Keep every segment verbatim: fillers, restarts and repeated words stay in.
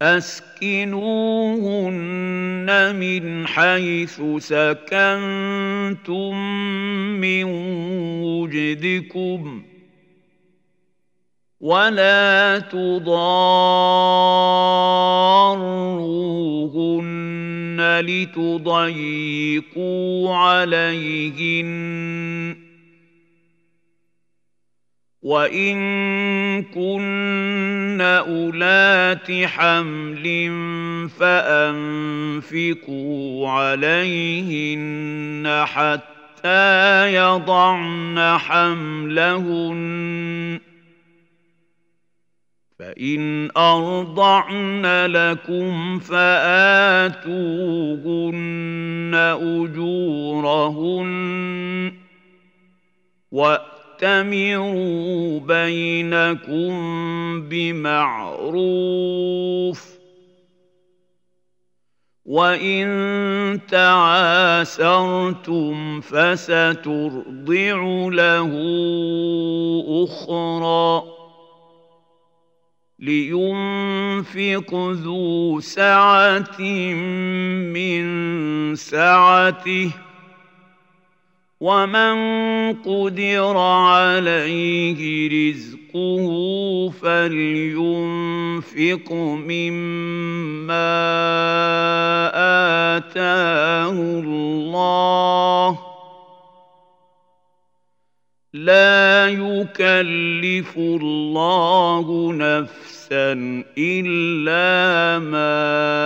أسكنوهن من حيث سكنتم من وجدكم ولا تضاروهن لتضيقوا عليهن وإن كن أولات حمل فأنفقوا عليهن حتى يضعن حملهن فإن أرضعن لكم فآتوهن أجورهن وأتمروا بينكم بمعروف وإن تعاسرتم فسترضع له أخرى لينفق ذو سعة من سعته ومن قدر عليه رزقه فلينفق مما آتاه الله لا يكلف الله نفسا إلا ما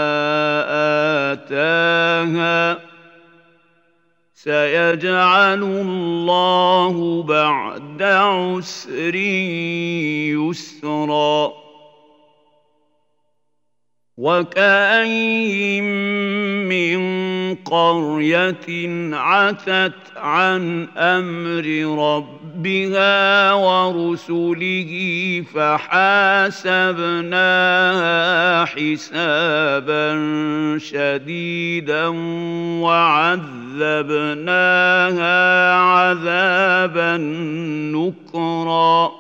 آتاها سيجعل الله بعد عسر يسرا وكأين من قرية عتت عن أمر ربها ورسله فحاسبناها حسابا شديدا وعذبناها عذابا نكرا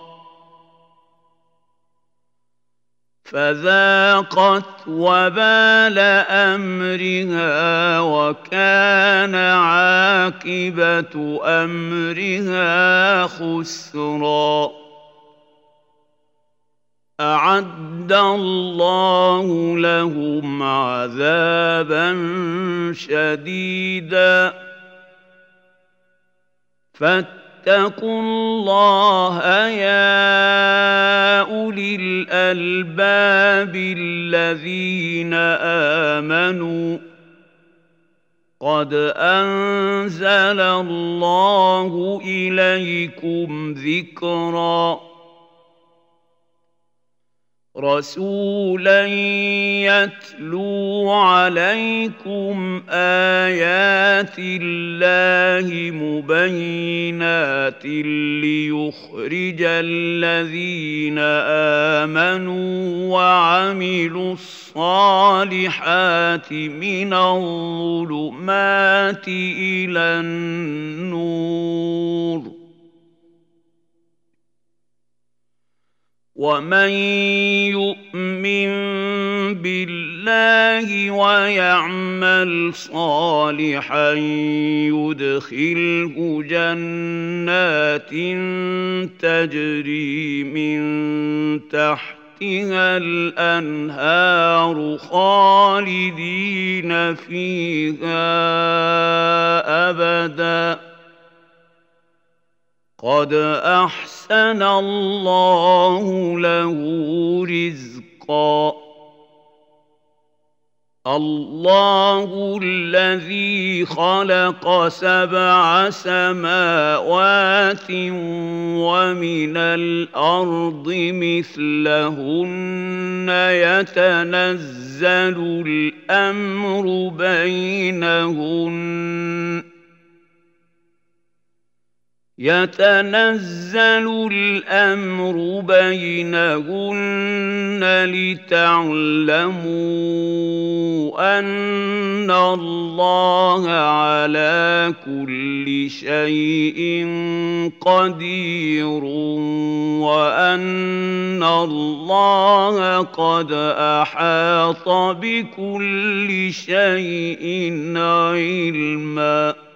فذاقت وبال أمرها وكان عاقبة أمرها خسرا أعد الله لهم عذابا شديدا فاتقوا الله يا أولي الألباب الذين آمنوا قد أنزل الله إليكم ذكرا رسولا يتلو عليكم آيات الله مبينات ليخرج الذين آمنوا وعملوا الصالحات من الظلمات إلى النور ومن يؤمن بالله ويعمل صالحا يدخله جنات تجري من تحتها الأنهار خالدين فيها أبداً قد أحسن الله له رزقا الله الذي خلق سبع سماوات ومن الأرض مثلهن يتنزل الأمر بينهن يتنزل الأمر بينهن لتعلموا أن الله على كل شيء قدير وأن الله قد أحاط بكل شيء علما.